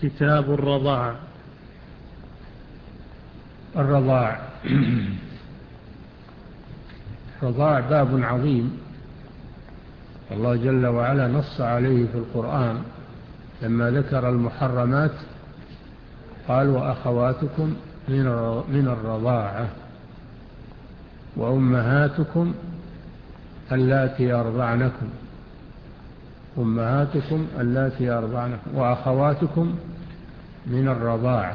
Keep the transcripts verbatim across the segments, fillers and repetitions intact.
كتاب الرضاع. الرضاع الرضاع باب عظيم، الله جل وعلا نص عليه في القرآن لما ذكر المحرمات قال وأخواتكم من الرضاعة وأمهاتكم اللاتي أرضعنكم أمهاتكم اللاتي أرضعنكم وأخواتكم من الرضاعة.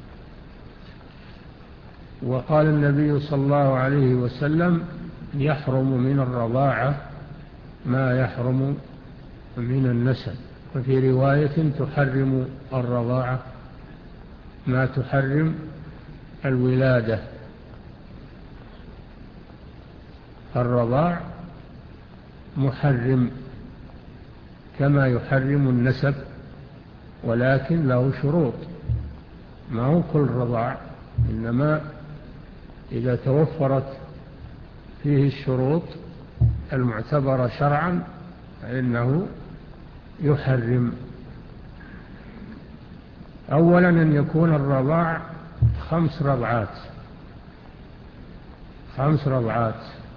وقال النبي صلى الله عليه وسلم يحرم من الرضاعة ما يحرم من النسب، وفي رواية تحرم الرضاعة ما تحرم الولادة. الرضاع محرم كما يحرم النسب، ولكن له شروط، ما هو كل رضاع، إنما إذا توفرت فيه الشروط المعتبرة شرعا فإنه يحرم. أولا أن يكون الرضاع خمس رضعات خمس رضعات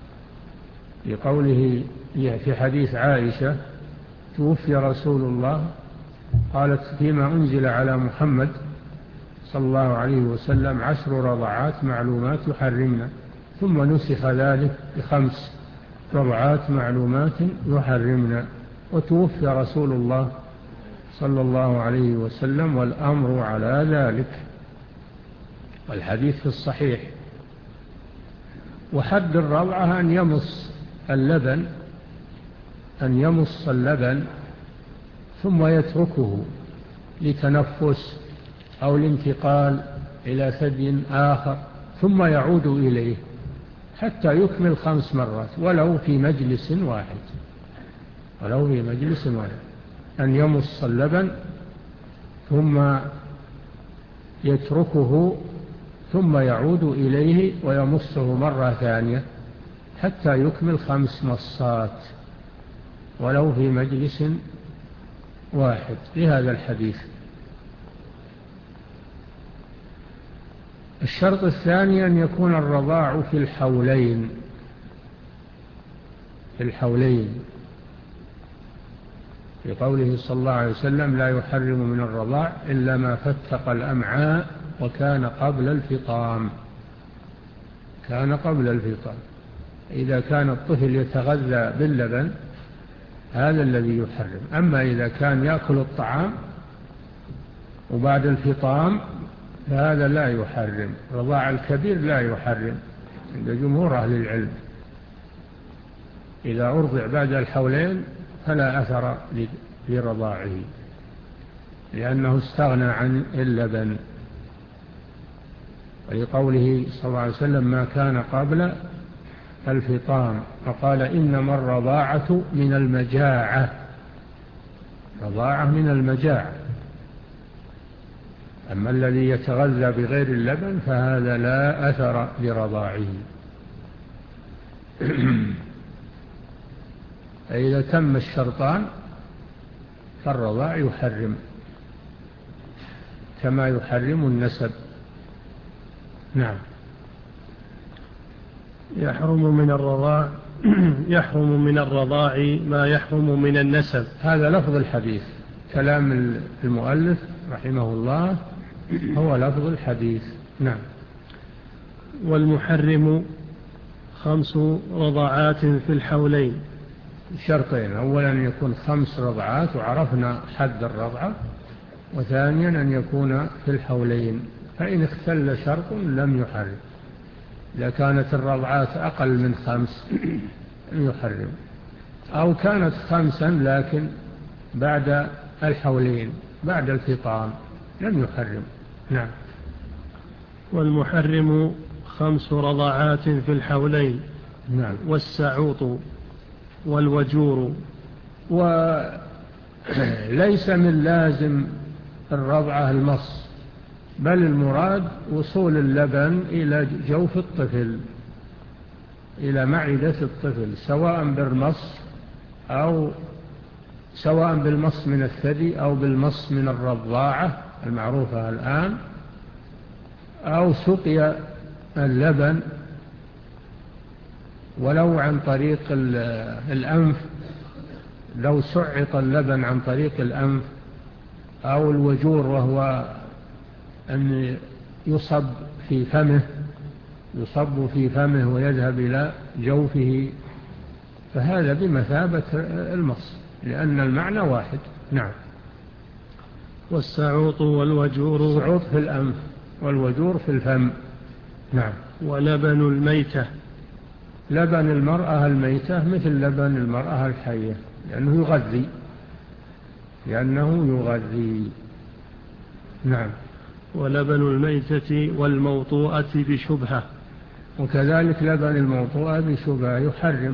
لقوله في حديث عائشة توفي رسول الله قالت فيما أنزل على محمد صلى الله عليه وسلم عشر رضعات معلومات يحرمنا، ثم نسخ ذلك بخمس رضعات معلومات يحرمنا، وتوفي رسول الله صلى الله عليه وسلم والأمر على ذلك، والحديث في الصحيح. وحد الرضعة أن يمص اللبن أن يمص اللبن ثم يتركه لتنفس أو الانتقال إلى ثدي آخر ثم يعود إليه حتى يكمل خمس مرات ولو في مجلس واحد ولو في مجلس واحد أن يمص اللبن ثم يتركه ثم يعود إليه ويمصه مرة ثانية حتى يكمل خمس مصات ولو في مجلس واحد لهذا الحديث. الشرط الثاني أن يكون الرضاع في الحولين في الحولين في قوله صلى الله عليه وسلم لا يحرم من الرضاع إلا ما فتق الأمعاء وكان قبل الفطام كان قبل الفطام. إذا كان الطفل يتغذى باللبن هذا الذي يحرم، أما إذا كان يأكل الطعام وبعد الفطام فهذا لا يحرم. رضاع الكبير لا يحرم عند جمهور أهل العلم، إذا أرضع بعد الحولين فلا أثر لرضاعه لأنه استغنى عن اللبن، ولقوله صلى الله عليه وسلم ما كان قبل الفطام، فقال إنما الرضاعة من المجاعة رضاعة من المجاعة، أما الذي يتغذى بغير اللبن فهذا لا أثر لرضاعه. فإذا تم الشرطان فالرضاع يحرم كما يحرم النسب. نعم. يحرم من الرضاع يحرم من الرضاع ما يحرم من النسب. هذا لفظ الحديث، كلام المؤلف رحمه الله هو لفظ الحديث. نعم. والمحرم خمس رضعات في الحولين. شرطين، أولا أن يكون خمس رضعات وعرفنا حد الرضعة، وثانيا أن يكون في الحولين، فإن اختل شرط لم يحرم. إذا كانت الرضعات أقل من خمس لم يحرم، أو كانت خمسا لكن بعد الحولين بعد الفطام لم يحرم. نعم. والمحرم خمس رضعات في الحولين. نعم. والسعوط والوجور. وليس من لازم الرضعة المص، بل المراد وصول اللبن إلى جوف الطفل إلى معدة الطفل سواء بالمص أو سواء بالمص من الثدي أو بالمص من الرضاعة المعروفة الآن، أو سقي اللبن ولو عن طريق الأنف، لو سعط اللبن عن طريق الأنف أو الوجور، وهو أن يصب في فمه يصب في فمه ويذهب إلى جوفه، فهذا بمثابة المص، لأن المعنى واحد. نعم. والسعوط والوجور، السعوط في الأنف والوجور في الفم. نعم. ولبن الميتة، لبن المرأة الميتة مثل لبن المرأة الحية، لأنه يغذي لأنه يغذي. نعم. ولبن الميتة والموطوءة بشبهة، وكذلك لبن الموطوءة بشبهة يحرم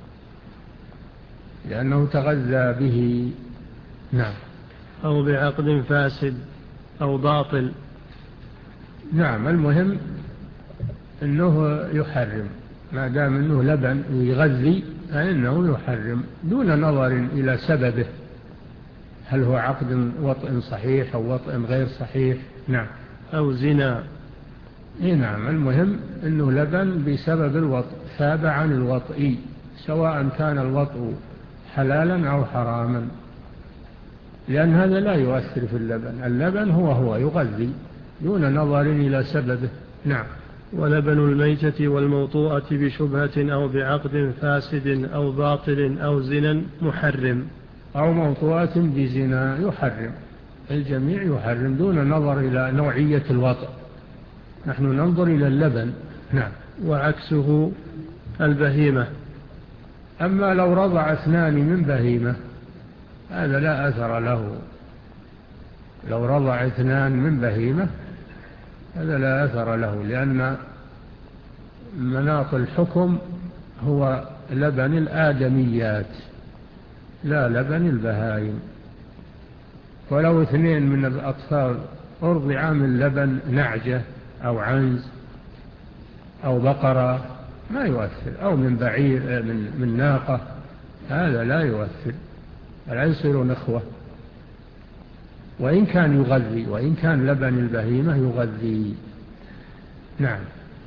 لأنه تغذى به. نعم. أو بعقد فاسد أو باطل. نعم. المهم أنه يحرم ما دام أنه لبن يغذي، فإنه يحرم دون نظر إلى سببه، هل هو عقد وطء صحيح أو وطء غير صحيح. نعم. أو زنا. إيه نعم. المهم أنه لبن بسبب الوطء، ثاب عن الوطء، سواء كان الوطء حلالا أو حراما، لأن هذا لا يؤثر في اللبن. اللبن هو هو يغذي دون نظر إلى سببه. نعم. ولبن الميتة والموطوءة بشبهة أو بعقد فاسد أو باطل أو زنا محرم. أو موطوءة بزنا يحرم، الجميع يحرم دون نظر إلى نوعية الوطء، نحن ننظر إلى اللبن. نعم. وعكسه البهيمة. أما لو رضع اثنان من بهيمة هذا لا أثر له، لو رضع اثنان من بهيمة هذا لا أثر له، لأن مناط الحكم هو لبن الآدميات لا لبن البهائم. ولو اثنين من الأطفال أرضعا من لبن نعجة أو عنز أو بقرة ما يؤثر، أو من بعير من, من ناقة، هذا لا يؤثر، لا يصير نخوة، وإن كان يغذي، وإن كان لبن البهيمة يغذي. نعم.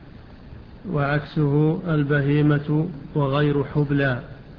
وعكسه البهيمة وغير حبلى،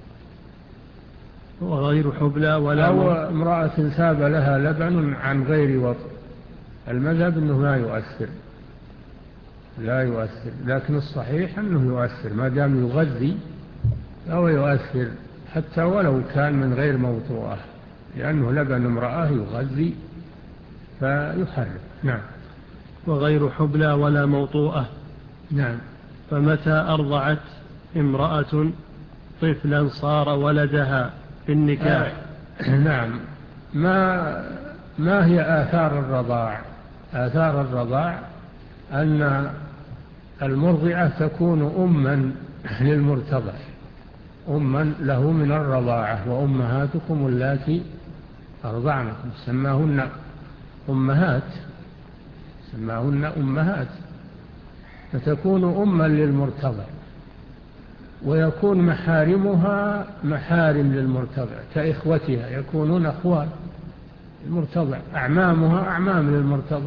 وغير حبلى ولا أو امرأة ثاب لها لبن عن غير وطء، المذهب أنه لا يؤثر لا يؤثر لكن الصحيح أنه يؤثر ما دام يغذي، أو يؤثر حتى ولو كان من غير موطوءة، لأنه لبن امرأة يغذي فيحرم. نعم. وغير حبلى ولا موطوءة. نعم. فمتى أرضعت امرأة طفلا صار ولدها في النكاح. آه. نعم. ما ما هي آثار الرضاع؟ آثار الرضاع أن المرضعة تكون أما للمرتضع، أما له من الرضاعة، وأمهاتكم اللاتي أرضعنكم، سماهن أمهات سماهن أمهات فتكون أما للمرتضع، ويكون محارمها محارم للمرتضع كإخوتها، يكونون أخوان المرتضع، أعمامها أعمام للمرتضع،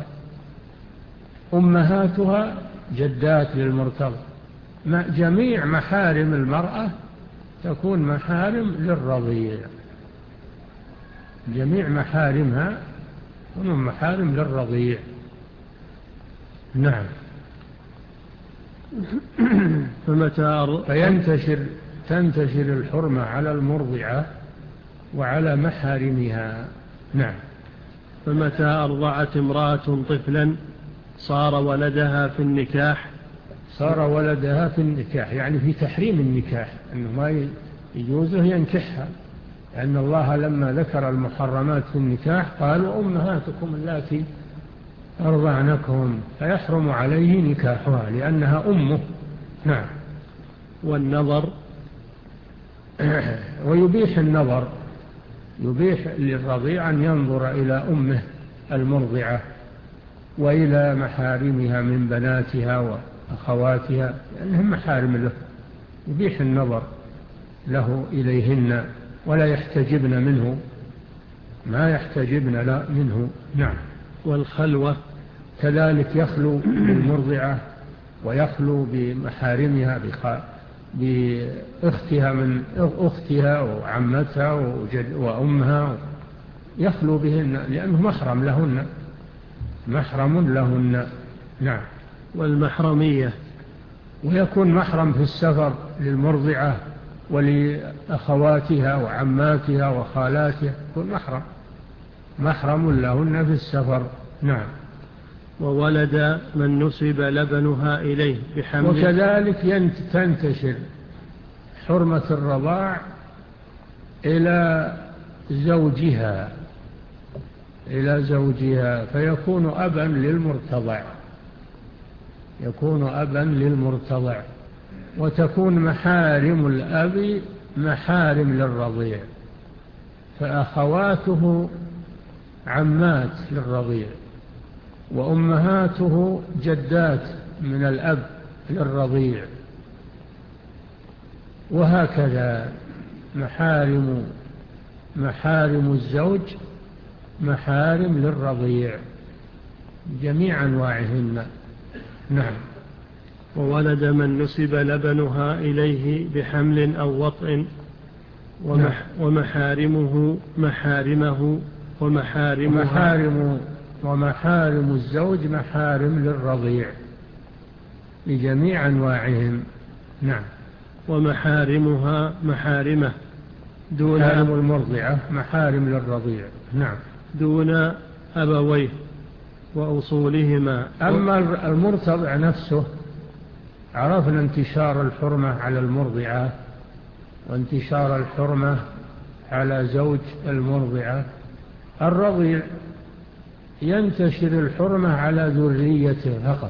أمهاتها جدات للمرتضع، جميع محارم المرأة تكون محارم للرضيع، جميع محارمها تكون محارم للرضيع. نعم. فمتى فينتشر تنتشر الحرمة على المرضعة وعلى محارمها. نعم. فمتى أرضعت امرأة طفلا صار ولدها في النكاح. صار ولدها في النكاح يعني في تحريم النكاح، أنه ما يجوزه ينكحها، لأن الله لما ذكر المحرمات في النكاح قال وأمهاتكم اللاتي أرضعنكم، فيحرم عليه نكاحها لأنها أمه. نعم. والنظر ويبيح النظر، يبيح للرضيع أن ينظر إلى أمه المرضعة وإلى محارمها من بناتها وأخواتها لأنهم محارم له، يبيح النظر له إليهن. ولا يحتجبن منه، ما يحتجبن لا منه. نعم. والخلوة كذلك يخلو بالمرضعة ويخلو بمحارمها بأختها من أختها وعمتها وأمها، يخلو بهن لأنه محرم لهن، محرم لهن. نعم. والمحرمية ويكون محرم في السفر للمرضعة ولأخواتها وعماتها وخالاتها، يكون محرم محرم لهن في السفر. نعم. وولد من نسب لبنها إليه بحمل. وكذلك تنتشر حرمة الرضاع إلى زوجها إلى زوجها فيكون أبا للمرتضع، يكون أبا للمرتضع. وتكون محارم الأب محارم للرضيع، فأخواته عمات للرضيع، وأمهاته جدات من الأب للرضيع، وهكذا محارم محارم الزوج محارم للرضيع جميع أنواعهن. نعم. وولد من نسب لبنها إليه بحمل أو وطء ومح ومحارمه محارمه ومحارمها ومحارم, ومحارم الزوج محارم للرضيع بجميع أنواعهم. نعم. ومحارمها محارمه دون محارم المرضعة محارم للرضيع. نعم. دون أبويه وأصولهما. أما المرتضع نفسه عرفنا انتشار الحرمة على المرضعة وانتشار الحرمة على زوج المرضعة. الرضيع ينتشر الحرمة على ذريته فقط،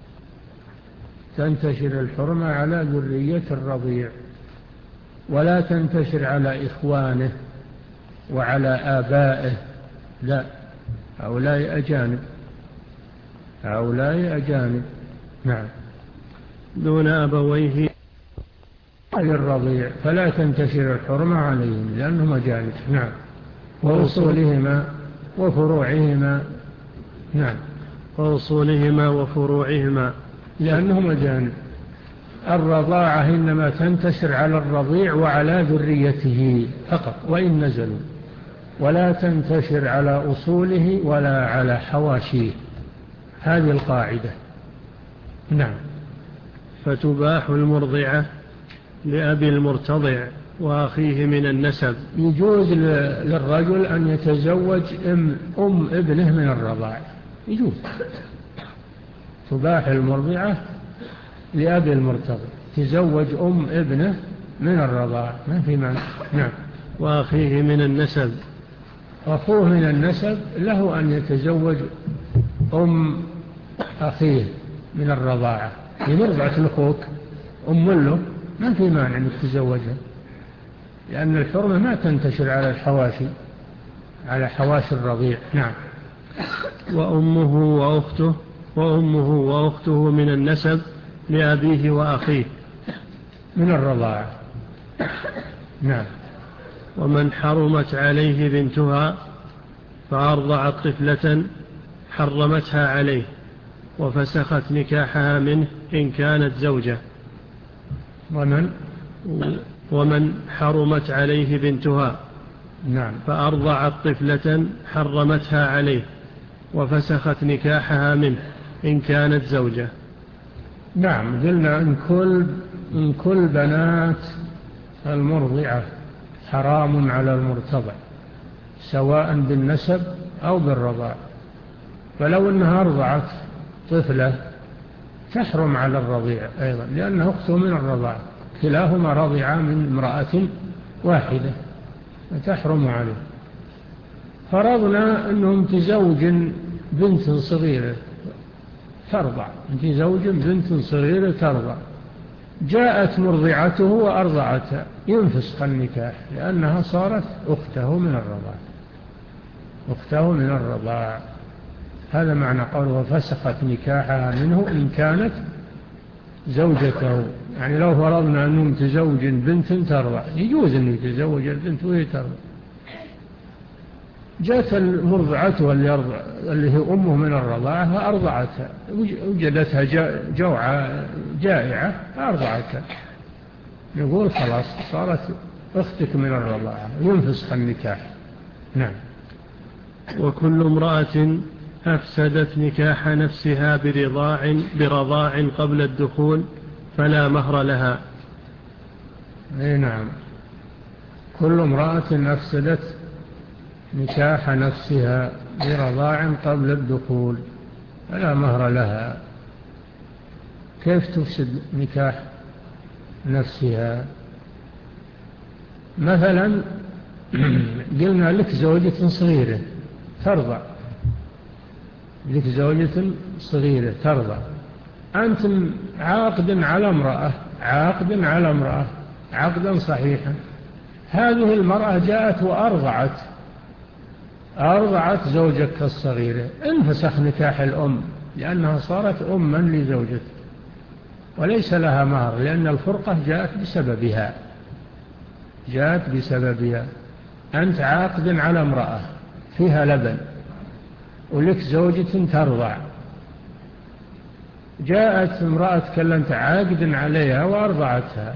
تنتشر الحرمة على ذرية الرضيع ولا تنتشر على إخوانه وعلى آبائه، لا، هؤلاء أجانب، هؤلاء أجانب. نعم. دون أبويه الرضيع فلا تنتشر الحرمة عليهم لأنهم أجانب. نعم. وأصولهما وفروعهما. نعم. وأصولهما وفروعهما لأنهم أجانب. الرضاعة إنما تنتشر على الرضيع وعلى ذريته فقط وإن نزلوا، ولا تنتشر على أصوله ولا على حواشيه، هذه القاعدة. نعم. فتباح المرضعة لأبي المرتضع وأخيه من النسب. يجوز للرجل أن يتزوج أم, أم ابنه من الرضاع، يجوز. تباح المرضعة لأبي المرتضع تزوج أم ابنه من الرضاع، ما في معنى. نعم. وأخيه من النسب، أخوه من النسب له أن يتزوج أم أخيه من الرضاعة، لمرضعة الأخوك أم له، ما في مانع أن تتزوجها، لأن الحرمة ما تنتشر على الحواشي، على حواشي الرضيع. نعم. وأمه وأخته وأمه وأخته من النسب لأبيه وأخيه من الرضاعة. نعم. ومن حرمت عليه بنتها فأرضعت طفلة حرمتها عليه وفسخت نكاحها منه إن كانت زوجة. ومن ومن حرمت عليه بنتها نعم فأرضعت طفلة حرمتها عليه وفسخت نكاحها منه إن كانت زوجة. نعم. قلنا إن كل, إن كل بنات المرضعة حرام على المرتضع سواء بالنسب أو بالرضاع، فلو أنها أرضعت طفلة تحرم على الرضيع أيضا لأنها أخته من الرضاع، كلاهما رضعا من امرأة واحدة فتحرم عليه. فرضنا أنهم تزوج بنت صغيرة ترضع، تزوج بنت صغيرة ترضع، جاءت مرضعته وأرضعتها، ينفسخ النكاح لأنها صارت أخته من الرضاع، أخته من الرضاع. هذا معنى قوله فسخت نكاحها منه إن كانت زوجته. يعني لو فرضنا أنه متزوج بنت ترضع، يجوز أن يتزوج البنت وهي ترضع، جاءت مرضعتها اللي, أرضع اللي هي أمه من الرضاعة فأرضعتها، وجدتها جوعة جائعة فأرضعتها، نقول خلاص صارت أختك من الرضاعة، ينفسخ النكاح. نعم. وكل امرأة أفسدت نكاح نفسها برضاع برضاع قبل الدخول فلا مهر لها. أي نعم، كل امرأة أفسدت نكاح نفسها برضاع قبل الدخول فلا مهر لها. كيف تفسد نكاح نفسها؟ مثلا قلنا لك زوجة صغيرة ترضع، لك زوجة صغيرة ترضع، أنت عاقد على امرأة عاقد على امرأة عقدا صحيحا، هذه المرأة جاءت وأرضعت أرضعت زوجك الصغيرة، انفسخ نكاح الأم لأنها صارت أما لزوجك وليس لها مهر، لأن الفرقة جاءت بسببها جاءت بسببها. أنت عاقد على امرأة فيها لبن ولك زوجة ترضع، جاءت امرأة كلمت عاقد عليها وأرضعتها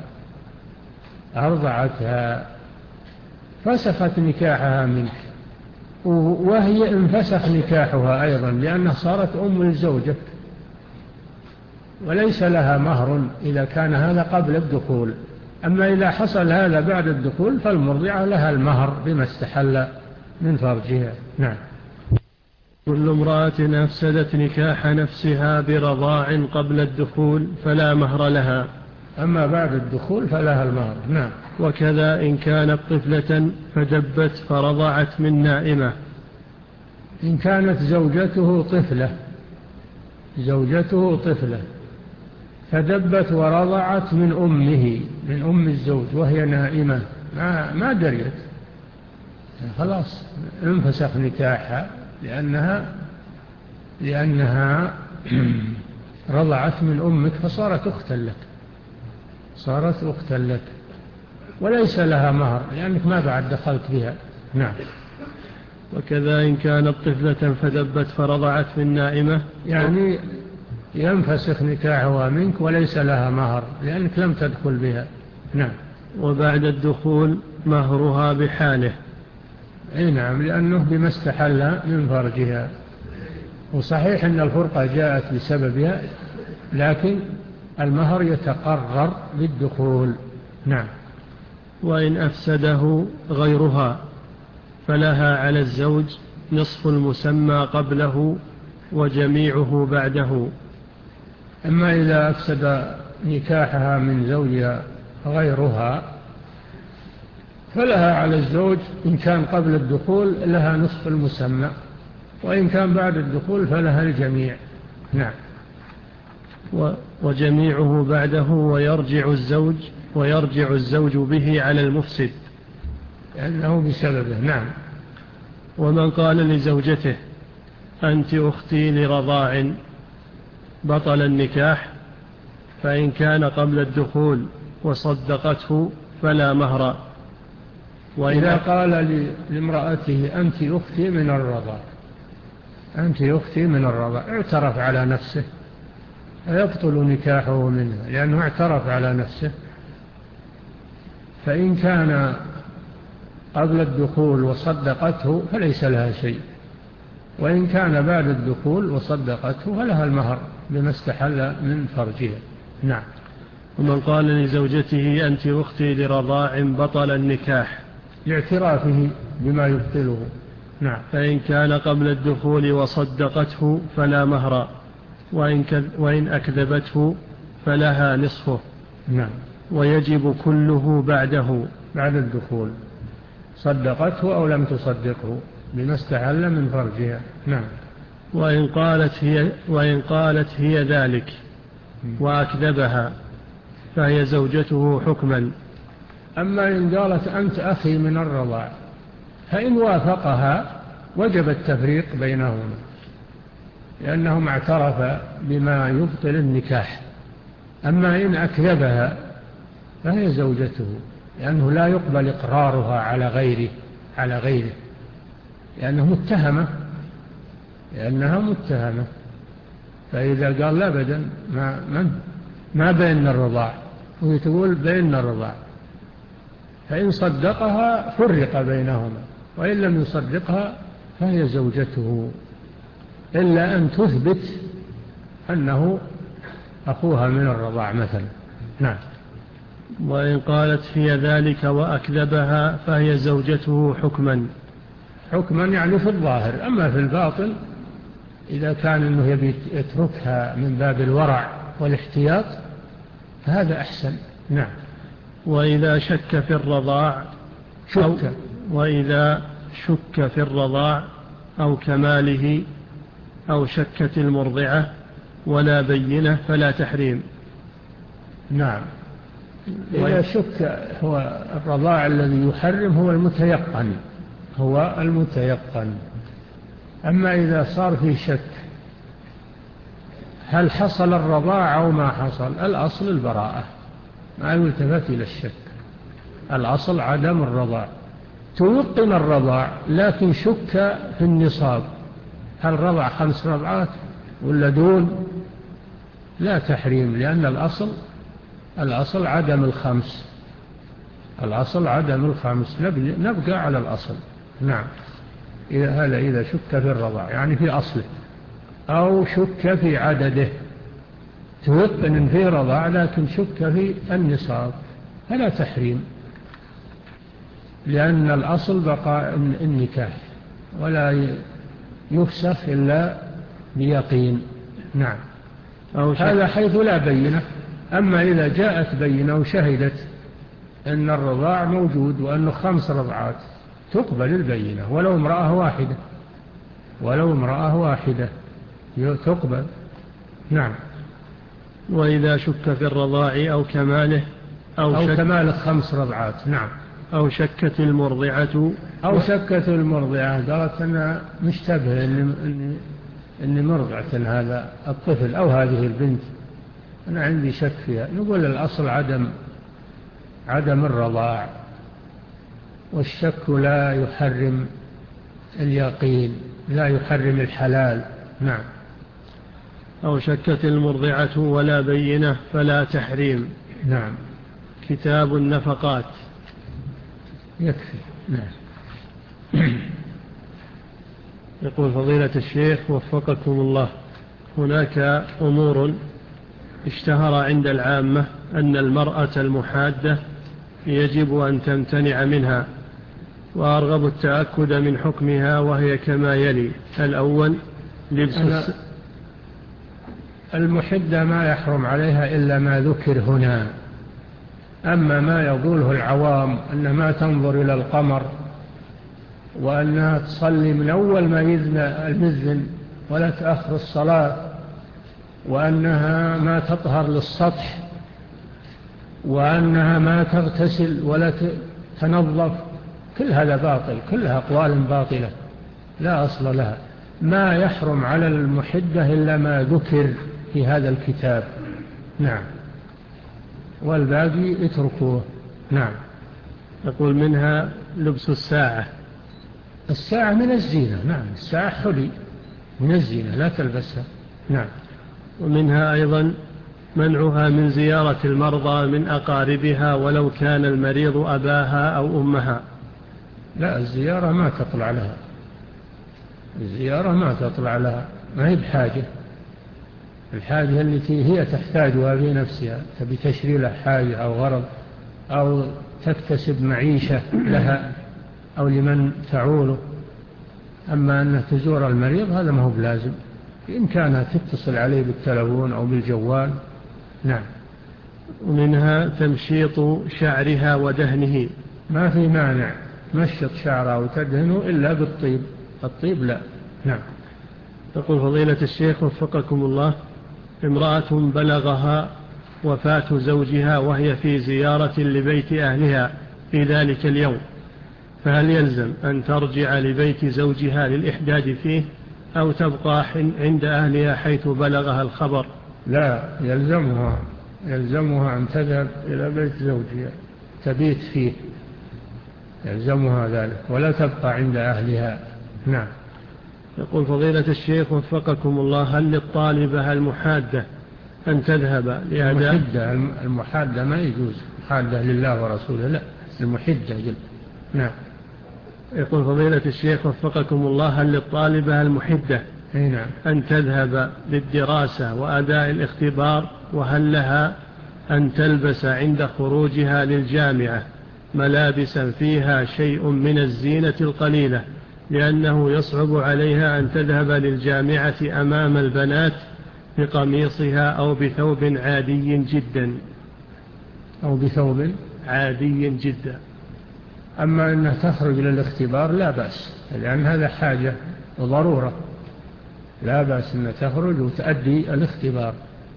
أرضعتها فسخت نكاحها منك، وهي انفسخ نكاحها أيضا لأنها صارت أم لزوجك وليس لها مهر إذا كان هذا قبل الدخول. أما إذا حصل هذا بعد الدخول فالمرضعة لها المهر بما استحل من فرجها. نعم. كل امرأة أفسدت نكاح نفسها برضاع قبل الدخول فلا مهر لها، أما بعد الدخول فلها المهر. نعم. وكذا إن كانت طفلة فدبت فرضعت من نائمة. إن كانت زوجته طفلة زوجته طفلة فدبت ورضعت من أمه من أم الزوج وهي نائمة ما, ما دريت، خلاص انفسخ نكاحها لأنها لأنها رضعت من أمك فصارت أختا لك صارت أختا لك وليس لها مهر لأنك ما بعد دخلت بها. نعم. وكذا إن كانت طفلة فدبت فرضعت من نائمة، يعني ينفسخ نكاحها منك وليس لها مهر لأنك لم تدخل بها. نعم. وبعد الدخول مهرها بحاله. أي نعم، لأنه بما استحل من فرجها، وصحيح أن الفرقة جاءت بسببها لكن المهر يتقرر بالدخول. نعم. وإن أفسده غيرها فلها على الزوج نصف المسمى قبله وجميعه بعده. أما إذا أفسد نكاحها من زوجها غيرها فلها على الزوج إن كان قبل الدخول لها نصف المسمى، وإن كان بعد الدخول فلها الجميع. نعم. وجميعه بعده ويرجع الزوج ويرجع الزوج به على المفسد لأنه بسببه. نعم. ومن قال لزوجته أنت أختي لرضاع بطل النكاح، فإن كان قبل الدخول وصدقته فلا مهر. وإذا قال لامرأته أنت أختي من الرضاع أنت أختي من الرضاع اعترف على نفسه يبطل نكاحه منها لأنه اعترف على نفسه. فإن كان قبل الدخول وصدقته فليس لها شيء، وإن كان بعد الدخول وصدقته فلها المهر بما استحل من فرجها. نعم. ومن قال لزوجته أنت أختي لرضاع بطل النكاح لاعترافه بما يبطله. نعم. فإن كان قبل الدخول وصدقته فلا مهر، وإن, وإن أكذبته فلها نصفه. نعم. ويجب كله بعده بعد الدخول صدقته أو لم تصدقه بما استحل من فرجها. نعم. وإن قالت هي, وإن قالت هي ذلك وأكذبها فهي زوجته حكما. أما إن قالت أنت أخي من الرضاع فإن وافقها وجب التفريق بينهما لأنهما اعترفا بما يبطل النكاح أما إن أكذبها فهي زوجته، لأنه لا يقبل إقرارها على غيره على غيره لأنه متهمة لأنها متهمة. فإذا قال لا أبدا ما, ما, ما بين الرضاع وهي تقول بين الرضاع، فإن صدقها فرق بينهما، وإن لم يصدقها فهي زوجته، إلا أن تثبت أنه أخوها من الرضاع مثلا. نعم. وإن قالت هي ذلك وأكذبها فهي زوجته حكما. حكما يعني في الظاهر، أما في الباطن إذا كان أنه يبي يتركها من باب الورع والاحتياط فهذا أحسن. نعم. وإذا شك في الرضاع أو شك وإذا شك في الرضاع أو كماله أو شكت المرضعة ولا بينة فلا تحريم. نعم. إذا شك، هو الرضاع الذي يحرم هو المتيقن هو المتيقن أما إذا صار في شك هل حصل الرضاع أو ما حصل، الأصل البراءة، ما يلتفت إلى الشك، الأصل عدم الرضاع. توقن الرضاع لكن شك في النصاب، هل رضع خمس رضعات ولا دون، لا تحريم، لأن الأصل الأصل عدم الخمس الأصل عدم الخمس نبقى على الأصل. نعم. إذا هذا إذا شك في الرضاع يعني في أصله، أو شك في عدده، توقن في رضاع لكن شك في النصاب فلا تحريم، لأن الأصل بقاء النكاح ولا يفسخ إلا بيقين. نعم. أو هذا حيث لا بينة. أما إذا جاءت بينة وشهدت أن الرضاع موجود وأنه خمس رضعات تقبل البينة، ولو امرأة واحدة ولو امرأة واحدة تقبل. نعم. وإذا شك في الرضاع أو كماله أو, أو شك كمال خمس رضعات. نعم. أو شكت المرضعة أو شكت المرضعة قالت أنا مشتبه أني, إني مرضعة هذا الطفل أو هذه البنت، أنا عندي شك فيها، نقول الأصل عدم عدم الرضاع، والشك لا يحرم اليقين، لا يحرم الحلال. نعم. أو شكت المرضعة ولا بينة فلا تحريم. نعم. كتاب النفقات. يكفي. نعم. يقول فضيلة الشيخ وفقكم الله، هناك أمور اشتهر عند العامة أن المرأة المحادة يجب أن تمتنع منها، وأرغب التأكد من حكمها، وهي كما يلي: الأول لبس الس... المحدة ما يحرم عليها إلا ما ذكر هنا، أما ما يقوله العوام أن ما تنظر إلى القمر، وأنها تصلي من أول ما يذن المذن ولا تأخر الصلاة، وأنها ما تطهر للسطح، وأنها ما تغتسل ولا تنظف، كل هذا باطل، كلها أقوال باطلة لا أصل لها. ما يحرم على المحدة إلا ما ذكر في هذا الكتاب. نعم. والباقي اتركوه. نعم. يقول منها لبس الساعة. الساعة من الزينة. نعم. الساعة حلي من الزينة لا تلبسها. نعم. ومنها أيضا منعها من زيارة المرضى من أقاربها ولو كان المريض أباها أو أمها. لا، الزيارة ما تطلع لها، الزيارة ما تطلع لها، ما هي بحاجة. الحاجة التي هي تحتاجها في نفسها، تبي تشري لها حاجة أو غرض أو تكتسب معيشة لها أو لمن تعوله. أما أنها تزور المريض هذا ما هو بلازم، بإمكانها تتصل عليه بالتلفون أو بالجوال. نعم. ومنها تمشيط شعرها ودهنه. ما في مانع مشط شعرها وتدهنه إلا بالطيب، الطيب لا. نعم. تقول فضيلة الشيخ وفقكم الله، امرأة بلغها وفاة زوجها وهي في زيارة لبيت أهلها في ذلك اليوم، فهل يلزم أن ترجع لبيت زوجها للإحداد فيه أو تبقى عند أهلها حيث بلغها الخبر؟ لا، يلزمها يلزمها أن تذهب إلى بيت زوجها تبيت فيه، يلزمها ذلك ولا تبقى عند أهلها. نعم. يقول فضيلة الشيخ وفقكم الله، هل للطالبة المحادة أن تذهب لأداء المحدة؟ المحادة ما يجوز، محادة لله ورسوله لا، المحدة جل. نعم. يقول فضيلة الشيخ وفقكم الله، هل للطالبة المحدة نعم. أن تذهب للدراسة وأداء الاختبار، وهل لها أن تلبس عند خروجها للجامعة ملابسا فيها شيء من الزينة القليلة، لأنه يصعب عليها أن تذهب للجامعة أمام البنات بقميصها أو بثوب عادي جدا أو بثوب عادي جدا أما أنها تخرج للاختبار لا بأس، لأن هذا حاجة وضرورة، لا بأس أنها تخرج وتأدي الاختبار.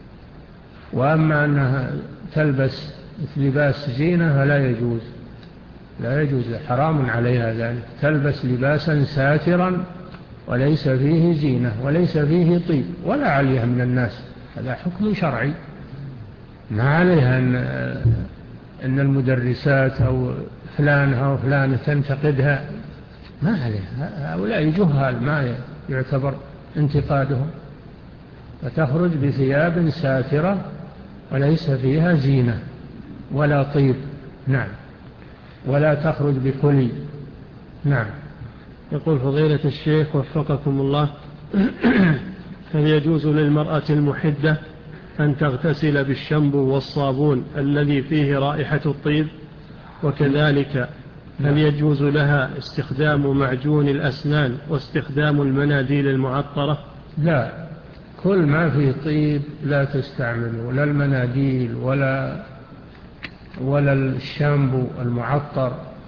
وأما أنها تلبس لباس زينة فلا يجوز، لا يجوز، حرام عليها ذلك. تلبس لباسا ساترا وليس فيه زينة وليس فيه طيب ولا عليها من الناس، هذا حكم شرعي. ما عليها أن, أن المدرسات أو فلان أو فلان تنتقدها، ما عليها، هؤلاء جهال ما يعتبر انتقادهم. فتخرج بثياب ساترة وليس فيها زينة ولا طيب. نعم. ولا تخرج بكلي. نعم. يقول فضيلة الشيخ وفقكم الله، هل يجوز للمرأة المحدة أن تغتسل بالشامبو والصابون الذي فيه رائحة الطيب؟ وكذلك هل يجوز لها استخدام معجون الأسنان واستخدام المناديل المعطرة؟ لا، كل ما فيه طيب لا تستعمله، لا المناديل ولا ولا الشامبو المعطر.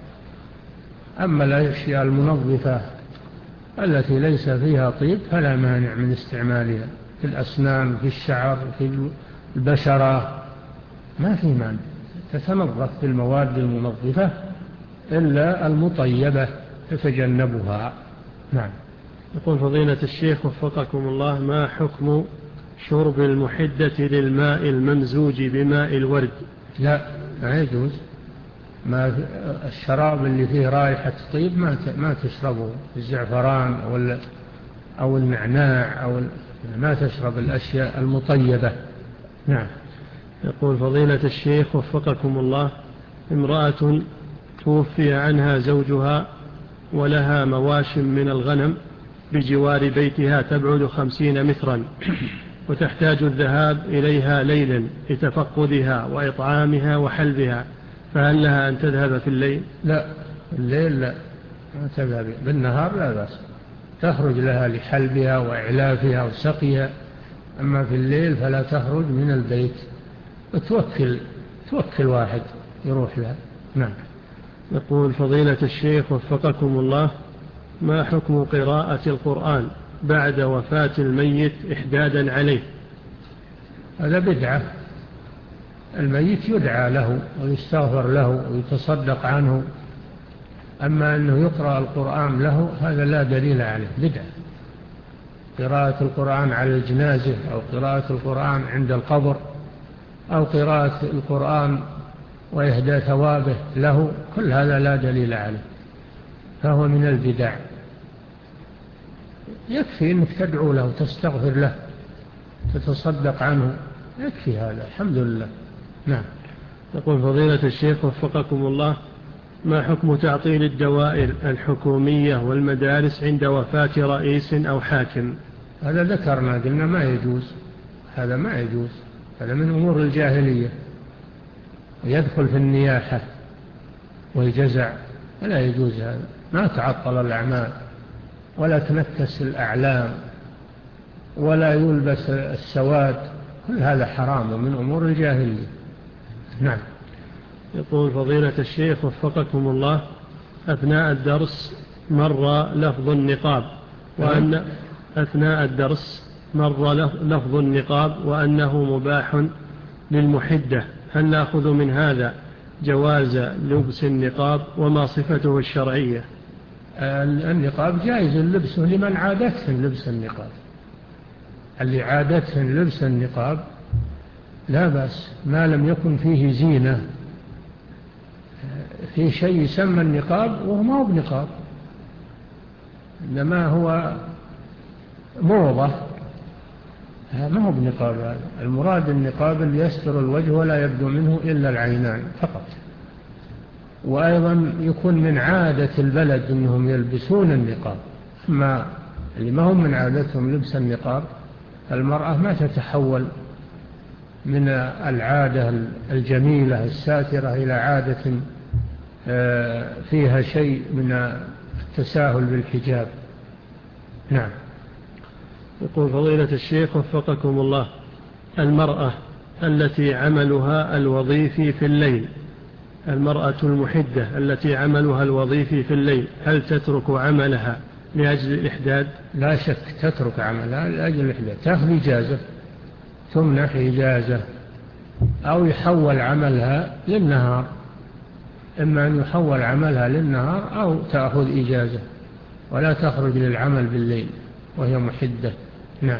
أما الأشياء المنظفة التي ليس فيها طيب فلا مانع من استعمالها، في الأسنان، في الشعر، في البشرة، ما في مانع، تتنظف بالمواد المنظفة إلا المطيبة تتجنبها. نعم. يقول فضيلة الشيخ وفقكم الله، ما حكم شرب المحدة للماء الممزوج بماء الورد؟ لا، ما يجوز. ما الشراب اللي فيه رائحة طيب ما ما تشربه، الزعفران أو أو النعناع أو ما تشرب الأشياء المطيبة. نعم. يقول فضيلة الشيخ وفقكم الله، امرأة توفي عنها زوجها ولها مواشم من الغنم بجوار بيتها تبعد خمسين مترا، وتحتاج الذهاب إليها ليلا لتفقدها وإطعامها وحلبها، فهل لها أن تذهب في الليل؟ لا، الليل لا، ما تذهب. بالنهار لا بأس، تخرج لها لحلبها وإعلافها وسقيها. أما في الليل فلا تخرج من البيت، وتوكل توكل واحد يروح لها. نعم. يقول فضيلة الشيخ وفقكم الله، ما حكم قراءة القرآن بعد وفاة الميت إحدادا عليه؟ هذا بدعة، الميت يدعى له ويستغفر له ويتصدق عنه، أما أنه يقرأ القرآن له هذا لا دليل عليه، بدعة. قراءة القرآن على الجنازة أو قراءة القرآن عند القبر أو قراءة القرآن وإهداء ثوابه له، كل هذا لا دليل عليه، فهو من البدع. يكفي أنك تدعو له وتستغفر له تتصدق عنه، يكفي هذا، الحمد لله. نعم. يقول فضيلة الشيخ وفقكم الله، ما حكم تعطيل الدوائر الحكومية والمدارس عند وفاة رئيس أو حاكم؟ هذا ذكرنا قلنا ما يجوز، هذا ما يجوز، هذا من أمور الجاهلية، ويدخل في النياحة والجزع، ولا يجوز هذا. ما تعطل الأعمال ولا تنكس الأعلام ولا يلبس السواد، كل هذا حرام ومن أمور الجاهلية. نعم. يقول فضيلة الشيخ وفقكم الله، أثناء الدرس مر لفظ النقاب وأن أثناء الدرس مر لفظ النقاب وأنه مباح للمحدة، هل نأخذ من هذا جواز لبس النقاب وما صفته الشرعية؟ النقاب جائز اللبس لمن عادته لبس النقاب، اللي عادته لبس النقاب لا بأس ما لم يكن فيه زينة. في شيء يسمى النقاب وهو ما هو بنقاب، إنما هو موضة، ما هو بنقاب. هذا المراد النقاب اللي يستر الوجه ولا يبدو منه إلا العينان فقط. وأيضا يكون من عادة البلد أنهم يلبسون النقاب. أما اللي ما هم من عادتهم لبس النقاب، المرأة ما تتحول من العادة الجميلة الساترة إلى عادة فيها شيء من التساهل بالحجاب. نعم. يقول فضيلة الشيخ وفقكم الله، المرأة التي عملها الوظيفي في الليل، المرأة المحدة التي عملها الوظيفي في الليل، هل تترك عملها لأجل الإحداد؟ لا شك تترك عملها لأجل الإحداد، تأخذ إجازة، تمنح إجازة، أو يحول عملها للنهار. إما أن يحول عملها للنهار أو تأخذ إجازة ولا تخرج للعمل بالليل وهي محدة. نعم.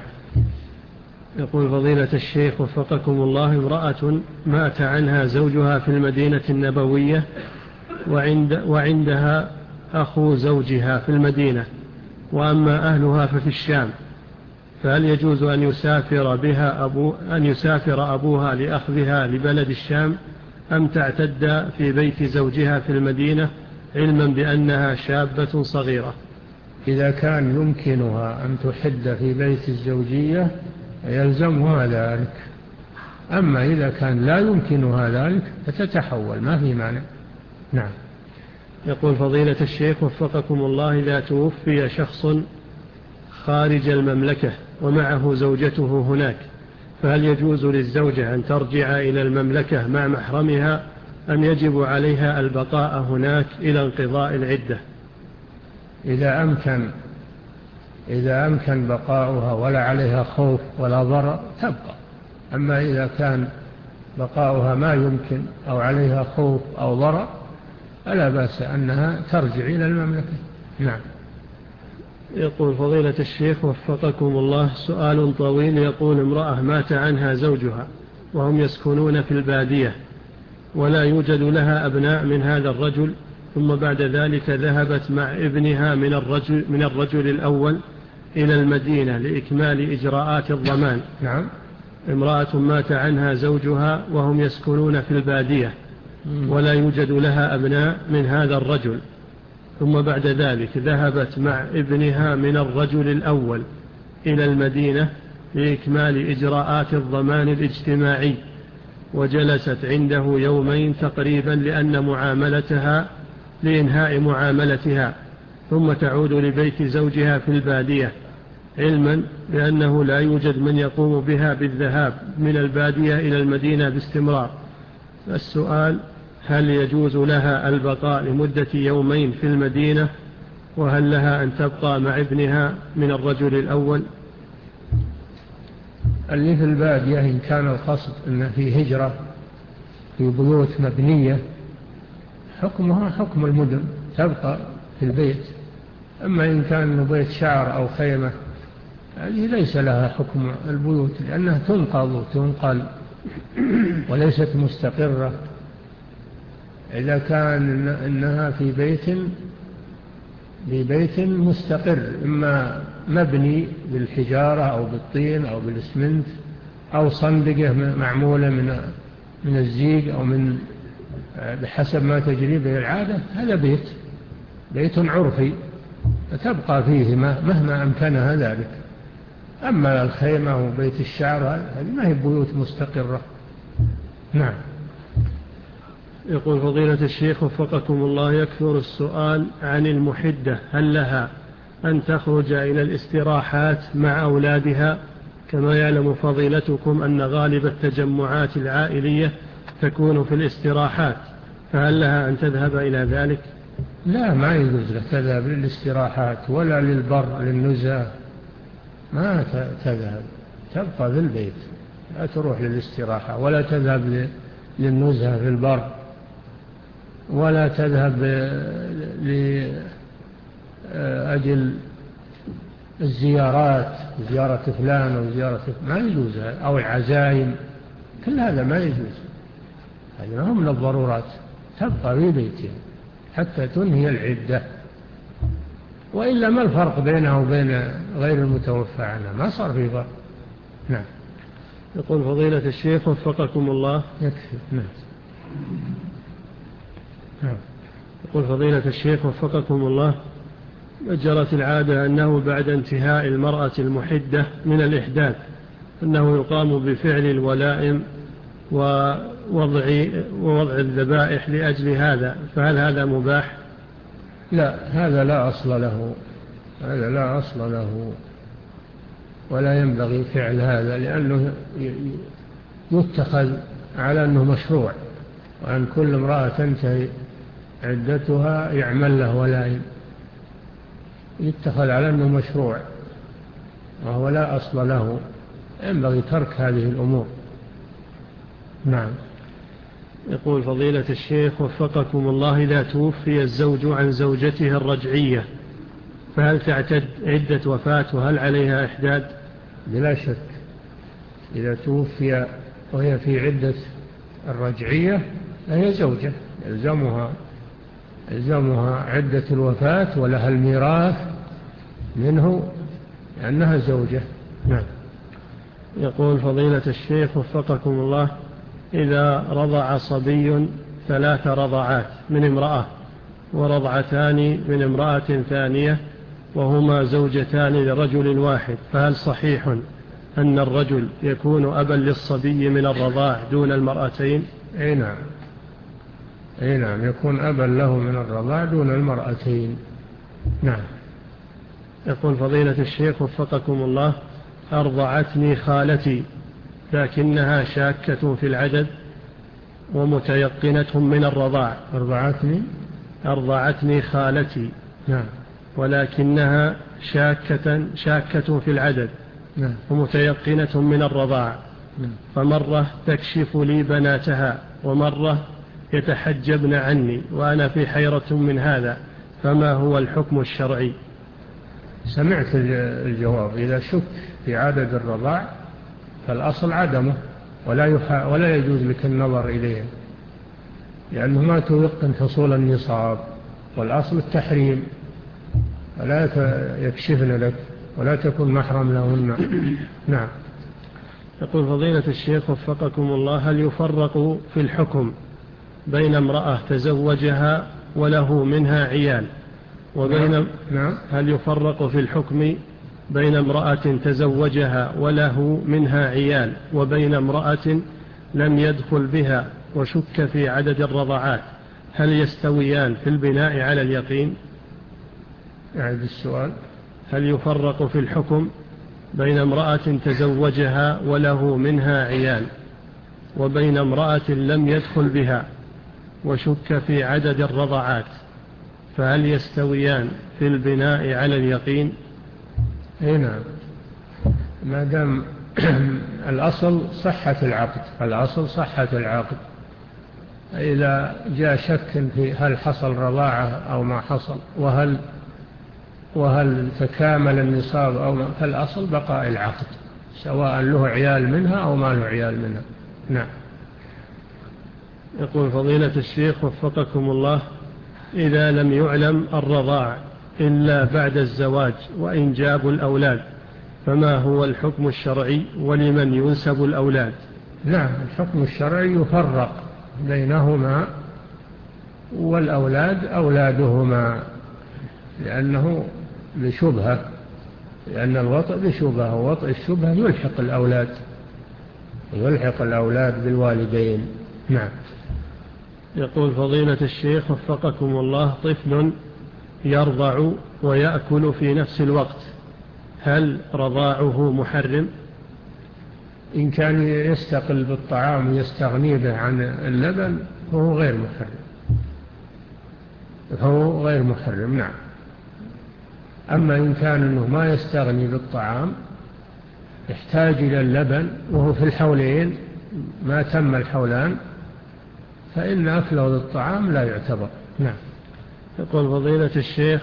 يقول فضيلة الشيخ وفقكم الله، امرأة مات عنها زوجها في المدينة النبوية وعند وعندها أخو زوجها في المدينة، وأما أهلها ففي الشام، فهل يجوز أن يسافر بها أبو أن يسافر أبوها لأخذها لبلد الشام، أم تعتد في بيت زوجها في المدينة علما بأنها شابة صغيرة؟ إذا كان يمكنها أن تحد في بيت الزوجية يلزمها ذلك، أما إذا كان لا يمكنها ذلك فتتحول، ما في مانع. نعم. يقول فضيلة الشيخ وفقكم الله، إذا توفي شخص خارج المملكة ومعه زوجته هناك، فهل يجوز للزوجة أن ترجع إلى المملكة مع محرمها، أم يجب عليها البقاء هناك إلى انقضاء العدة؟ إذا أمكن إذا أمكن بقاؤها ولا عليها خوف ولا ضرر تبقى. أما إذا كان بقاؤها ما يمكن أو عليها خوف أو ضرر فلا بأس أنها ترجع إلى المملكة. نعم. يقول فضيلة الشيخ وفقكم الله، سؤال طويل. يقول امرأة مات عنها زوجها وهم يسكنون في البادية ولا يوجد لها أبناء من هذا الرجل، ثم بعد ذلك ذهبت مع ابنها من الرجل, من الرجل الأول إلى المدينة لإكمال إجراءات الضمان. نعم. امرأة مات عنها زوجها وهم يسكنون في البادية ولا يوجد لها أبناء من هذا الرجل، ثم بعد ذلك ذهبت مع ابنها من الرجل الأول إلى المدينة لإكمال إجراءات الضمان الاجتماعي، وجلست عنده يومين تقريبا لأن معاملتها لإنهاء معاملتها، ثم تعود لبيت زوجها في البادية، علما بأنه لا يوجد من يقوم بها بالذهاب من البادية إلى المدينة باستمرار. السؤال: هل يجوز لها البقاء لمدة يومين في المدينة، وهل لها أن تبقى مع ابنها من الرجل الأول؟ اللي في البادية إن كان القصد أن في هجرة في بيوت مبنية حكمها حكم المدن، تبقى في البيت. أما إن كان بيت شعر أو خيمة هذه ليس لها حكم البيوت، لأنها تنقض وتنقل وليست مستقرة. إذا كان إنها في بيت في بيت مستقر، إما مبني بالحجارة أو بالطين أو بالإسمنت أو صندقة معمولة من من الزيق أو من بحسب ما تجري به العادة، هذا بيت بيت عرفي فتبقى فيه مهما أمكنها ذلك. أما الخيمة وبيت الشعر هذه ما هي بيوت مستقرة. نعم. يقول فضيلة الشيخ وفقكم الله، يكثر السؤال عن المحدة، هل لها أن تخرج إلى الاستراحات مع أولادها؟ كما يعلم فضيلتكم أن غالب التجمعات العائلية تكون في الاستراحات، فهل لها أن تذهب إلى ذلك؟ لا، ما يجوز لها تذهب للاستراحات ولا للبر للنزهة، ما تذهب، تبقى في البيت، لا تروح للاستراحة ولا تذهب للنزهة في البر ولا تذهب لأجل الزيارات، زيارة فلان أو زيارة ما يجوز، أو العزائم كل هذا ما يجوز، هذا ما هو من الضرورات، تبقى في بيتها حتى تنهي العدة، وإلا ما الفرق بينها وبين غير المتوفى عنها؟ ما صار في فرق. نعم. يقول فضيلة الشيخ وفقكم الله. يكفي. نعم. نعم. يقول فضيلة الشيخ وفقكم الله، جرت العادة أنه بعد انتهاء المرأة المحدة من الإحداث أنه يقام بفعل الولائم ووضع, ووضع الذبائح لأجل هذا، فهل هذا مباح؟ لا، هذا لا أصل له، هذا لا أصل له، ولا ينبغي فعل هذا، لأنه يتخذ على أنه مشروع، وأن كل امرأة تنتهي عدتها يعمل له ولائم، يتخذ على أنه مشروع وهو لا أصل له، ينبغي ترك هذه الأمور. نعم. يقول فضيلة الشيخ وفقكم الله، إذا توفي الزوج عن زوجته الرجعية فهل تعتد عدة وفاة وهل عليها إحداد؟ بلا شك، إذا توفي وهي في عدة الرجعية فهي زوجة، يلزمها يلزمها عدة الوفاة ولها الميراث منه لأنها زوجة. نعم. يقول فضيلة الشيخ وفقكم الله، إذا رضع صبي ثلاث رضعات من امرأة ورضعتان من امرأة ثانية وهما زوجتان لرجل واحد، فهل صحيح أن الرجل يكون أبا للصبي من الرضاع دون المرأتين؟ أي نعم، أي نعم، يكون أبا له من الرضاع دون المرأتين. نعم. يقول فضيلة الشيخ وفقكم الله، أرضعتني خالتي لكنها شاكة في العدد ومتيقنة من الرضاع. أرضعتني أرضعتني خالتي. نعم. ولكنها شاكة, شاكة في العدد. نعم. ومتيقنة من الرضاع. نعم. فمرة تكشف لي بناتها ومرة يتحجبن عني وأنا في حيرة من هذا، فما هو الحكم الشرعي؟ سمعت الجواب. إذا شك في عدد الرضاع فالأصل عدمه، ولا, يح... ولا يجوز لك النظر إليه، لأنه ما توقن حصول النصاب، والأصل التحريم، ولا يكشفن لك ولا تكون محرم لهن. نعم. يقول فضيلة الشيخ وفقكم الله، هل يفرق في الحكم بين امرأة تزوجها وله منها عيال وبين نعم. هل يفرق في الحكم بين امرأة تزوجها وله منها عيال وبين امرأة لم يدخل بها وشك في عدد الرضعات، هل يستويان في البناء على اليقين؟ أعد السؤال. هل يفرق في الحكم بين امرأة تزوجها وله منها عيال وبين امرأة لم يدخل بها وشك في عدد الرضعات، فهل يستويان في البناء على اليقين؟ اي نعم، ما دام الأصل صحة العقد، الأصل صحة العقد. إذا جاء شك في هل حصل رضاعة أو ما حصل، وهل وهل تكامل النصاب أو ما، فالأصل بقاء العقد سواء له عيال منها أو ما له عيال منها. نعم. يقول فضيلة الشيخ وفقكم الله، إذا لم يعلم الرضاع إلا بعد الزواج وإنجاب الأولاد، فما هو الحكم الشرعي ولمن ينسب الأولاد؟ نعم، الحكم الشرعي يفرق بينهما، والأولاد أولادهما، لأنه لشبهة، لأن الوطء بشبهة، ووطء الشبهة يلحق الأولاد يلحق الأولاد بالوالدين. نعم. يقول فضيلة الشيخ وفقكم الله، طفل يرضع ويأكل في نفس الوقت، هل رضاعه محرم؟ إن كان يستقل بالطعام ويستغني به عن اللبن فهو غير محرم، فهو غير محرم. نعم. أما إن كان أنه ما يستغني بالطعام، يحتاج إلى اللبن وهو في الحولين ما تم الحولان، فإن أكله للطعام لا يعتبر. نعم. يقول فضيلة الشيخ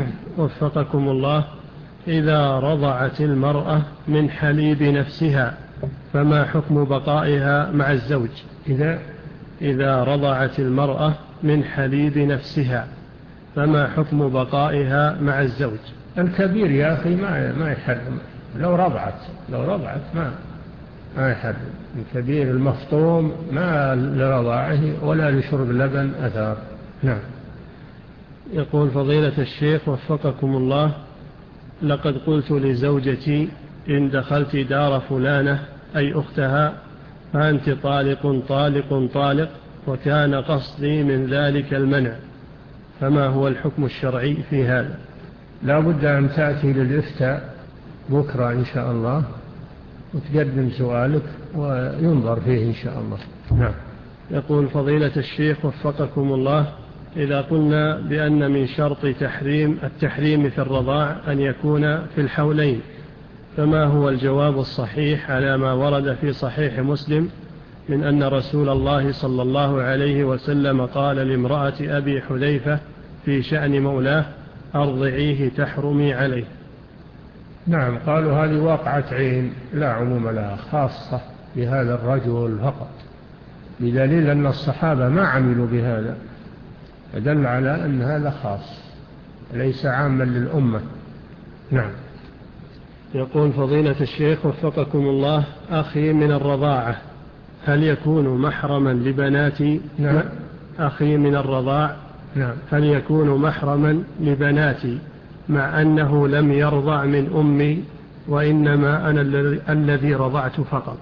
وفقكم الله، إذا رضعت المرأة من حليب نفسها فما حكم بقائها مع الزوج إذا إذا رضعت المرأة من حليب نفسها؟ فما حكم بقائها مع الزوج؟ الكبير يا أخي ما ما يحرم، لو رضعت لو رضعت ما ما يحرم. الكبير المفطوم ما لرضاعه ولا لشرب اللبن أثار. نعم. يقول فضيلة الشيخ وفقكم الله: لقد قلت لزوجتي إن دخلت دار فلانة أي أختها فأنت طالق طالق طالق، وكان قصدي من ذلك المنع، فما هو الحكم الشرعي في هذا؟ لا بد أن تأتي للإفتاء بكرة إن شاء الله وتقدم سؤالك وينظر فيه إن شاء الله. نعم. يقول فضيلة الشيخ وفقكم الله: إذا قلنا بأن من شرط تحريم التحريم في الرضاع أن يكون في الحولين، فما هو الجواب الصحيح على ما ورد في صحيح مسلم من أن رسول الله صلى الله عليه وسلم قال لامرأة أبي حذيفة في شأن مولاه: أرضعيه تحرمي عليه؟ نعم، قالوا هذه واقعة عين لا عموم لها، خاصة بهذا الرجل فقط، بدليل أن الصحابة ما عملوا بهذا، فدل على أن هذا خاص ليس عاما للأمة. نعم. يقول فضيلة الشيخ وفقكم الله: أخي من الرضاعة هل يكون محرما لبناتي؟ نعم. أخي من الرضاع نعم. هل يكون محرما لبناتي مع أنه لم يرضع من أمي وإنما أنا الذي رضعت فقط؟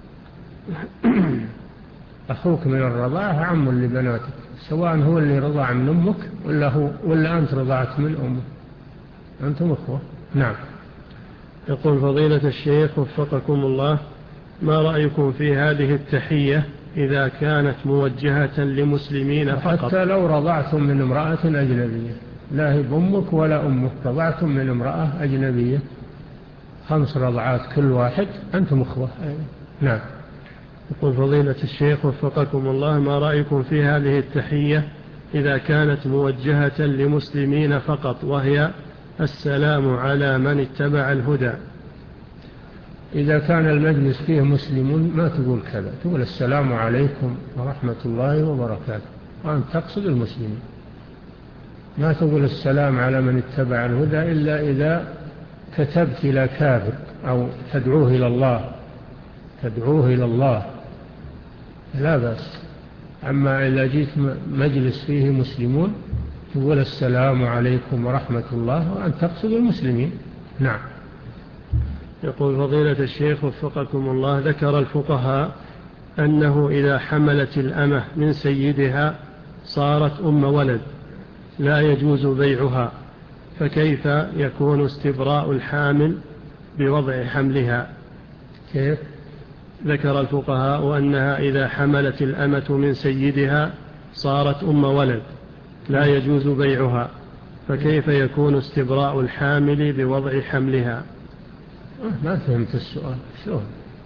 أخوك من الرضاعة عم لبناتك، سواء هو اللي رضع من أمك ولا, هو ولا أنت رضعت من أمك، أنتم أخوة. نعم. يقول فضيلة الشيخ وفقكم الله: ما رأيكم في هذه التحية إذا كانت موجهة لمسلمين فقط؟ حتى لو رضعتم من امرأة أجنبية، لا هي بأمك ولا أمك، رضعتم من امرأة أجنبية خمس رضعات كل واحد، أنتم أخوة. نعم. يقول فضيلة الشيخ وفقكم الله: ما رأيكم في هذه التحية إذا كانت موجهة لمسلمين فقط، وهي السلام على من اتبع الهدى؟ إذا كان المجلس فيه مسلمون ما تقول كذا، تقول السلام عليكم ورحمة الله وبركاته، وأنت تقصد المسلمين، ما تقول السلام على من اتبع الهدى إلا إذا كتبت إلى كافر أو تدعوه إلى الله تدعوه إلى الله لا بأس. أما إذا جيت مجلس فيه مسلمون تقول السلام عليكم ورحمة الله وأنت تقصد المسلمين. نعم. يقول فضيلة الشيخ وفقكم الله: ذكر الفقهاء أنه إذا حملت الأمة من سيدها صارت أم ولد لا يجوز بيعها، فكيف يكون استبراء الحامل بوضع حملها؟ كيف؟ ذكر الفقهاء أنها إذا حملت الأمة من سيدها صارت أم ولد لا يجوز بيعها، فكيف يكون استبراء الحامل بوضع حملها؟ ما فهمت السؤال. شو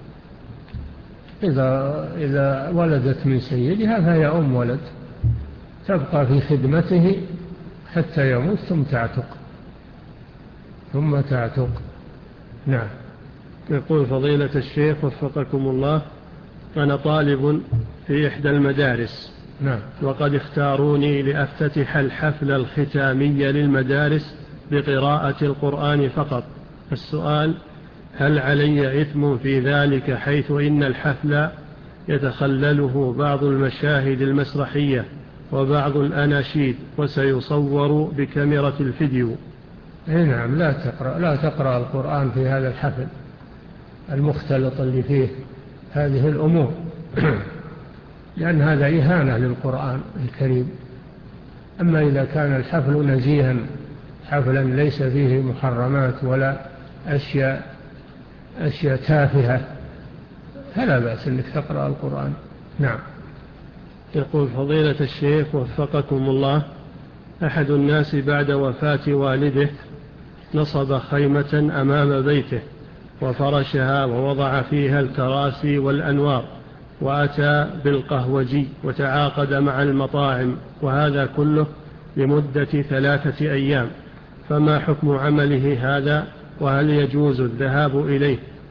إذا, إذا ولدت من سيدها فهي أم ولد، تبقى في خدمته حتى يموت ثم تعتق ثم تعتق. نعم. يقول فضيلة الشيخ وفقكم الله: أنا طالب في إحدى المدارس. نعم. وقد اختاروني لأفتتح الحفل الختامي للمدارس بقراءة القرآن فقط. السؤال: هل علي إثم في ذلك، حيث إن الحفل يتخلله بعض المشاهد المسرحية وبعض الأناشيد وسيصور بكاميرا الفيديو؟ نعم. لا تقرأ لا تقرأ القرآن في هذا الحفل المختلط اللي فيه هذه الأمور لأن هذا إهانة للقرآن الكريم. أما إذا كان الحفل نزيها حفلا ليس فيه محرمات ولا أشياء أشياء تافهة فلا بأس أنك تقرأ القرآن. نعم. يقول فضيلة الشيخ وفقكم الله: أحد الناس بعد وفاة والده نصب خيمة أمام بيته وفرشها ووضع فيها الكراسي والأنوار، وأتى بالقهوجي وتعاقد مع المطاعم، وهذا كله لمدة ثلاثة أيام، فما حكم عمله هذا؟ وهل يجوز الذهاب إليه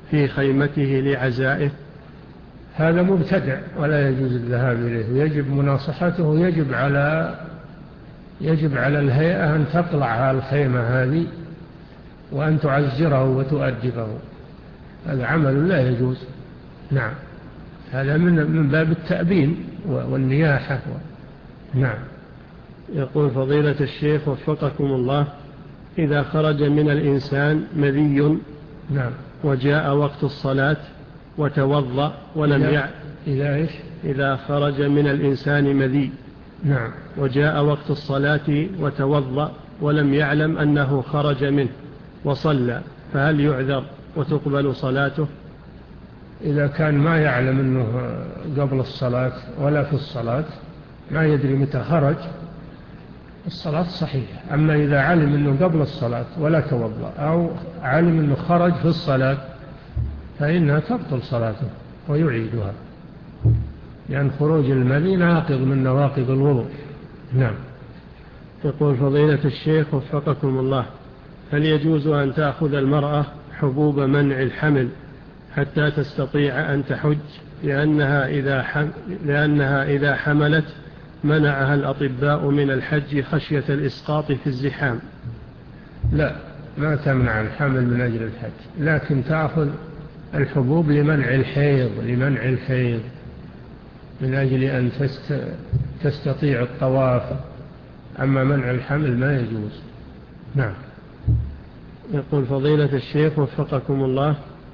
في خيمته لعزائه؟ هذا مبتدع ولا يجوز الذهاب إليه، يجب مناصحته، ويجب على يجب على الهيئة أن تقلع الخيمة هذه وأن تعزره وتؤدبه. هذا عمل لا يجوز. نعم، هذا من من باب التأبين والنياحة. نعم. يقول فضيلة الشيخ وفقكم الله: إذا خرج من الإنسان مذي نعم وجاء وقت الصلاة وتوضأ ولم إذا, يع... إذا, إيش؟ إذا خرج من الإنسان مذي نعم وجاء وقت الصلاة وتوضأ ولم يعلم أنه خرج منه وصلى، فهل يعذر وتقبل صلاته؟ إذا كان ما يعلم أنه قبل الصلاة ولا في الصلاة، ما يدري متى خرج، الصلاة صحيحة. أما إذا علم أنه قبل الصلاة ولا توضأ، أو علم أنه خرج في الصلاة، فإنها تبطل صلاته ويعيدها، لأن خروج المذي ناقض من نواقض الوضوء. نعم. يقول فضيلة الشيخ وفقكم الله: هل يجوز أن تأخذ المرأة حبوب منع الحمل حتى تستطيع أن تحج، لأنها إذا, حم... لأنها إذا حملت منعها الأطباء من الحج خشية الإسقاط في الزحام؟ لا، ما تمنع الحمل من أجل الحج، لكن تأخذ الحبوب لمنع الحيض لمنع الحيض من أجل أن تست... تستطيع الطواف. أما منع الحمل ما يجوز. نعم. يقول فضيلة الشيخ وفقكم الله: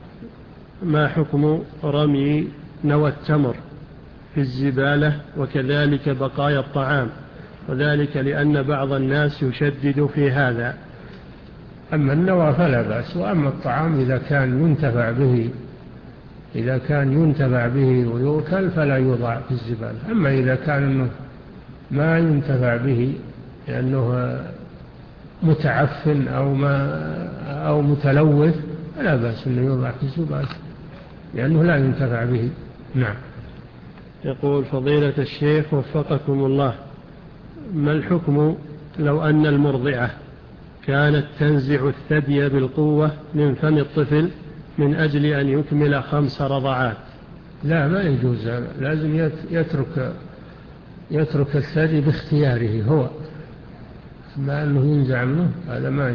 ما حكم رمي نوى التمر في الزبالة وكذلك بقايا الطعام، وذلك لأن بعض الناس يشدد في هذا؟ أما النوى فلا بأس، وأما الطعام إذا كان ينتفع به إذا كان ينتفع به ويؤكل فلا يوضع في الزبالة. أما إذا كان إنه ما ينتفع به لأنه متعفن أو, ما أو متلوث فلا بأس أنه يوضع في الزبالة لأنه لا ينتفع به. نعم. يقول فضيلة الشيخ وفقكم الله: ما الحكم لو أن المرضعة كانت تنزع الثدي بالقوة من فم الطفل من أجل أن يكمل خمس رضعات؟ لا، ما يجوز، لازم يترك يترك الثدي باختياره هو، ما أنه ينزع منه، هذا ما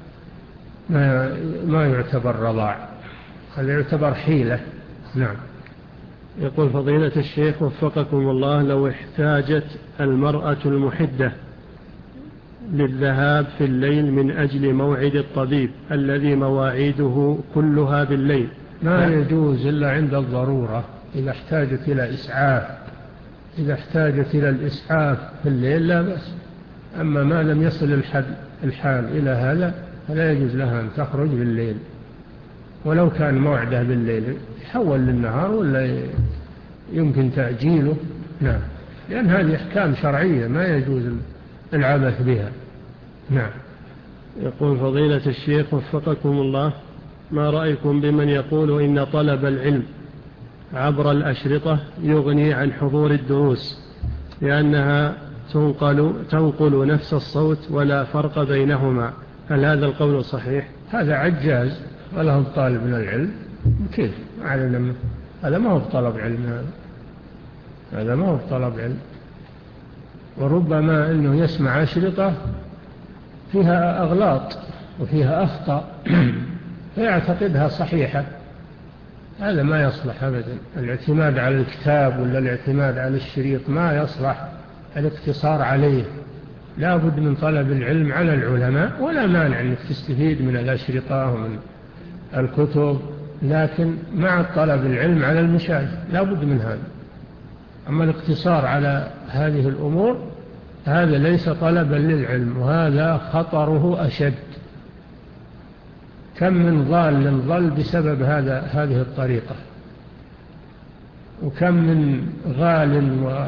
ما ما يعتبر رضاع، هذا يعتبر حيلة. نعم. يقول فضيلة الشيخ وفقكم الله: لو احتاجت المرأة المحدة للذهاب في الليل من أجل موعد الطبيب الذي مواعيده كلها بالليل، ما يجوز إلا عند الضرورة. إذا احتاجت إلى إسعاف إذا احتاجت إلى الإسعاف في الليل لا بأس. أما ما لم يصل الحد الحال إلى هذا فلا يجوز لها أن تخرج بالليل، ولو كان موعده بالليل يحول للنهار ولا يمكن تأجيله. نعم، لأن هذه أحكام شرعية ما يجوز العبث بها. نعم. يقول فضيلة الشيخ وفقكم الله: ما رأيكم بمن يقول إن طلب العلم عبر الأشرطة يغني عن حضور الدروس لأنها تنقل, تنقل نفس الصوت ولا فرق بينهما؟ هل هذا القول صحيح؟ هذا عجاز وله طالب من العلم، كيف؟ هذا ما هو طلب علم، هذا هذا ما هو طلب علم. وربما أنه يسمع أشرطة فيها أغلاط وفيها أخطاء فيعتقدها صحيحة، هذا ما يصلح أبدا. الاعتماد على الكتاب ولا الاعتماد على الشريط ما يصلح الاقتصار عليه. لا بد من طلب العلم على العلماء، ولا مانع أنك تستفيد من الأشرطة ومن الكتب، لكن مع طلب العلم على المشايخ لا بد من هذا. أما الاقتصار على هذه الأمور هذا ليس طلبا للعلم، وهذا خطره أشد. كم من ضال ضل بسبب هذا هذه الطريقة، وكم من غال و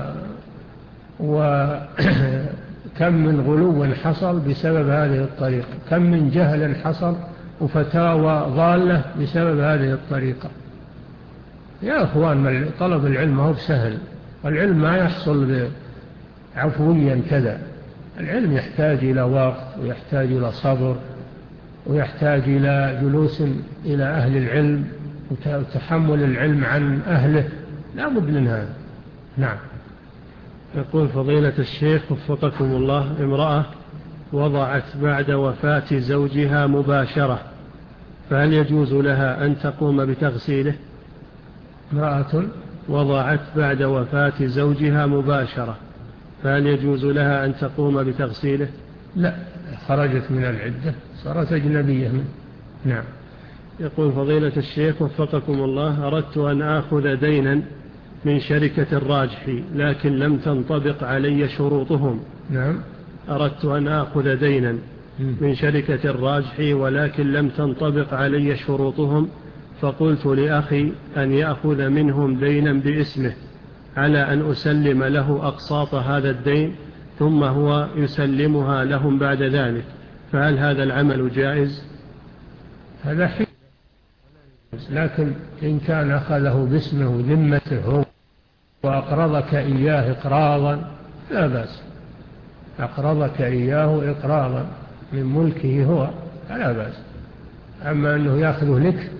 وكم من غلو حصل بسبب هذه الطريقة، كم من جهل حصل وفتاوى ضالة بسبب هذه الطريقة. يا أخوان، طلب العلم هو سهل، والعلم ما يحصل عفويا كذا. العلم يحتاج إلى وقت، ويحتاج إلى صبر، ويحتاج إلى جلوس إلى أهل العلم وتحمل العلم عن أهله، لا بد من هذا. نعم. يقول فضيلة الشيخ وفقكم الله: امرأة وضعت بعد وفاة زوجها مباشرة، فهل يجوز لها أن تقوم بتغسيله؟ امرأة وضعت بعد وفاة زوجها مباشرة، فهل يجوز لها أن تقوم بتغسيله؟ لا، خرجت من العدة صارت أجنبية منه. نعم. يقول فضيلة الشيخ وفقكم الله: أردت أن آخذ دينا من شركة الراجحي لكن لم تنطبق علي شروطهم. نعم. أردت أن آخذ دينا من شركة الراجحي ولكن لم تنطبق علي شروطهم، فقلت لأخي أن يأخذ منهم دينا باسمه على أن أسلم له أقساط هذا الدين ثم هو يسلمها لهم بعد ذلك، فهل هذا العمل جائز؟ هذا حين، لكن إن كان أخذه باسمه ذمته وأقرضك إياه إقراضا لا بأس. أقرضك إياه إقراضا من ملكه هو لا بأس. أما أنه يأخذه لك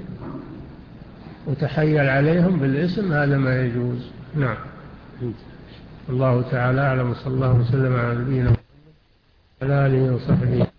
وتحيل عليهم بالاسم هذا ما يجوز. نعم. الله تعالى أعلم، صلى الله وسلم على نبينا وعلى آله وصحبه.